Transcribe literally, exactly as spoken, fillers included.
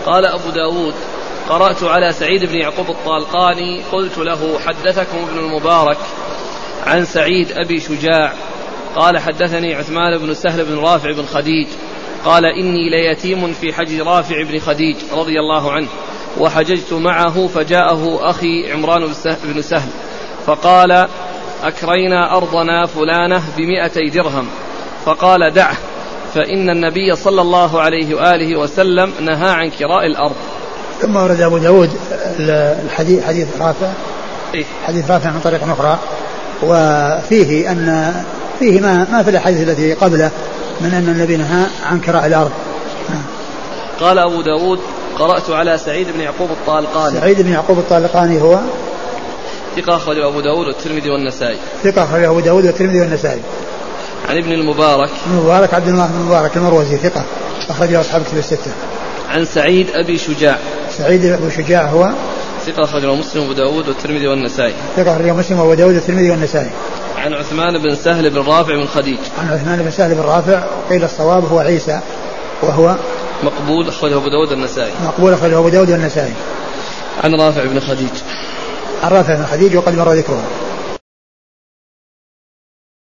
قال أبو داود قرأت على سعيد بن يعقوب الطالقاني قلت له حدثكم ابن المبارك عن سعيد أبي شجاع قال حدثني عثمان بن سهل بن رافع بن خديج قال إني ليتيم في حج رافع بن خديج رضي الله عنه وحججت معه فجاءه أخي عمران بن سهل فقال أكرينا أرضنا فلانة بمئتي درهم فقال دعه فإن النبي صلى الله عليه وآله وسلم نهى عن كراء الأرض. ثم ورد أبو داود الحديث حديث رافع إيه؟ حديث رافع من طريق أخرى وفيه أن فيه ما, ما في الحديث التي قبله من أن النبي نهى عن كراء الأرض. قال أبو داود قرأت على سعيد بن يعقوب الطالقاني. سعيد بن يعقوب الطالقاني هو ثقة أخرجه أبو داود والترمذي والنسائي. ثقة أخرجه أبو داود والترمذي والنسائي. عن ابن المبارك ابن المبارك عبد الله بن المبارك المروزي ثقة أخرجه أصحاب الكتب الستة. عن سعيد أبي شجاع. سعيد أبو شجاع هو ثقة أخرجه مسلم وأبو داود والترمذي والنسائي. ثقة أخرجه مسلم وأبو داود والترمذي والنسائي. عن عثمان بن سهل بن رافع بن خديج. عن عثمان بن سهل بن رافع قيل الصواب هو عيسى وهو مقبول أخرجه أبو داود والنسائي. مقبول أخرجه أبو داود والنسائي. عن رافع بن خديج. عن رافع بن خديج وقد مر ذكره.